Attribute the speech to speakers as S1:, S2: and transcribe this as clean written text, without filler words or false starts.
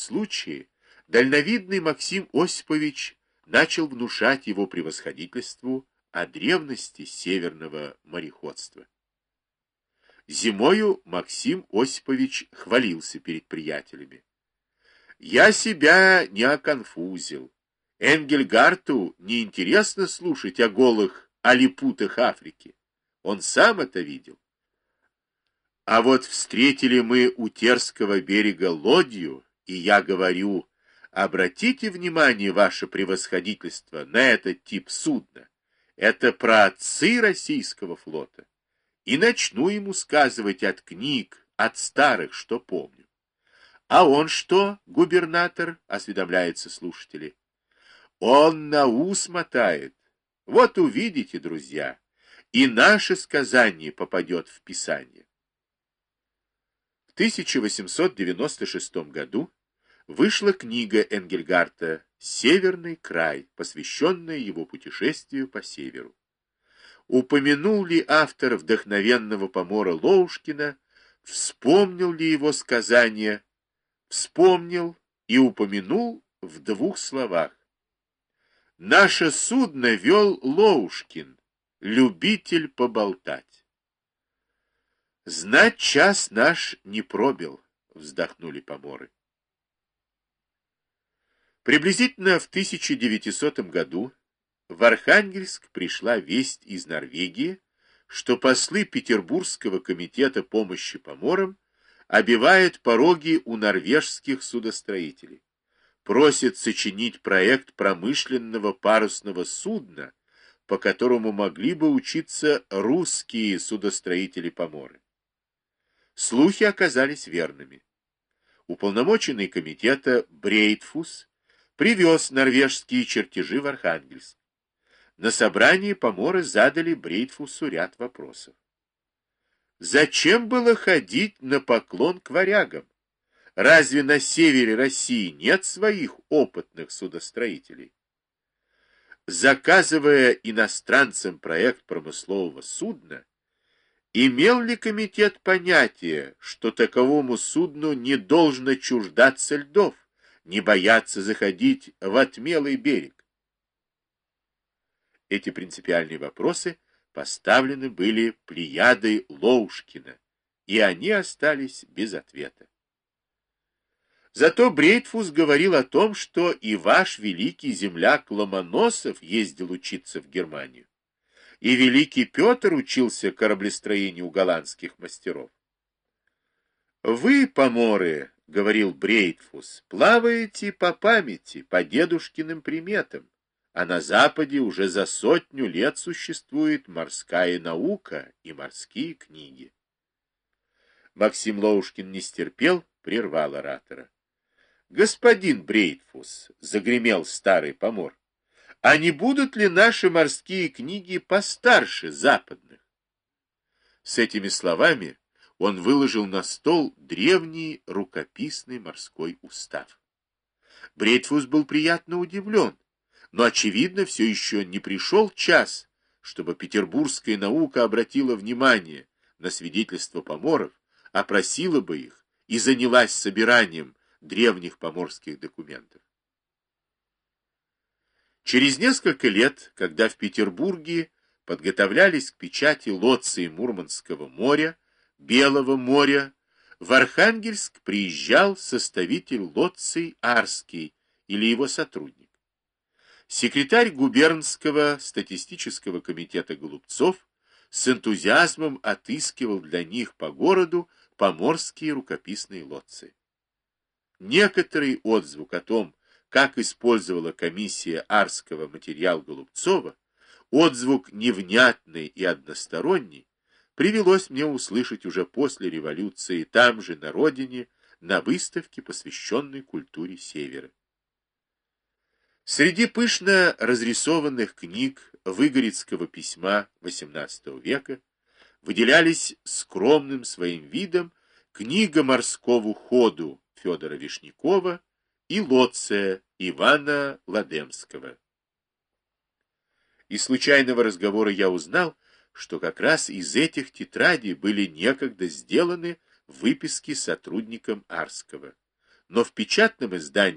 S1: случае дальновидный Максим Осипович начал внушать его превосходительству о древности северного мореходства. Зимою Максим Осипович хвалился перед приятелями. «Я себя не оконфузил. Энгельгарту неинтересно слушать о голых алипутах Африки. Он сам это видел. А вот встретили мы у Терского берега лодью, и я говорю, обратите внимание, ваше превосходительство, на этот тип судна. Это праотцы российского флота. И начну ему сказывать от книг, от старых, что помню. А он что, губернатор, осведомляются слушатели? Он на ус мотает. Вот увидите, друзья, и наше сказание попадет в Писание. В 1896 году вышла книга Энгельгарта «Северный край», посвященная его путешествию по северу. Упомянул ли автор вдохновенного помора Лоушкина, вспомнил ли его сказание? Вспомнил и упомянул в двух словах. Наше судно вел Лоушкин, любитель поболтать. Знать час наш не пробил, вздохнули поморы. Приблизительно в 1900 году в Архангельск пришла весть из Норвегии, что послы Петербургского комитета помощи поморам обивают пороги у норвежских судостроителей. Просят сочинить проект промышленного парусного судна, по которому могли бы учиться русские судостроители-поморы. Слухи оказались верными. Уполномоченный комитета Брейтфус привез норвежские чертежи в Архангельск. На собрании поморы задали Брейтфусу ряд вопросов. Зачем было ходить на поклон к варягам? Разве на севере России нет своих опытных судостроителей? Заказывая иностранцам проект промыслового судна, имел ли комитет понятие, что таковому судну не должно чуждаться льдов, не бояться заходить в отмелый берег? Эти принципиальные вопросы поставлены были плеядой Лоушкина, и они остались без ответа. Зато Брейтфус говорил о том, что и ваш великий земляк Ломоносов ездил учиться в Германию, и великий Петр учился кораблестроению у голландских мастеров. «Вы, поморы, — говорил Брейтфус, — плаваете по памяти, по дедушкиным приметам, а на Западе уже за 100 лет существует морская наука и морские книги». Максим Лоушкин не стерпел, прервал оратора. «Господин Брейтфус, — загремел старый помор, — а не будут ли наши морские книги постарше западных?» С этими словами он выложил на стол древний рукописный морской устав. Брейтфус был приятно удивлен, но, очевидно, все еще не пришел час, чтобы петербургская наука обратила внимание на свидетельства поморов, опросила бы их и занялась собиранием древних поморских документов. Через несколько лет, когда в Петербурге подготовлялись к печати лоции Мурманского моря, Белого моря, в Архангельск приезжал составитель лоций Арский или его сотрудник. Секретарь губернского статистического комитета Голубцов с энтузиазмом отыскивал для них по городу поморские рукописные лоции. Некоторый отзвук о том, как использовала комиссия Арского материал Голубцова, отзвук невнятный и односторонний, привелось мне услышать уже после революции там же, на родине, на выставке, посвященной культуре Севера. Среди пышно разрисованных книг Выгорецкого письма XVIII века выделялись скромным своим видом книга «Морскому ходу» Федора Вишнякова и «Лоция» Ивана Ладемского. Из случайного разговора я узнал, что как раз из этих тетрадей были некогда сделаны выписки сотрудникам Арского. но в печатном издании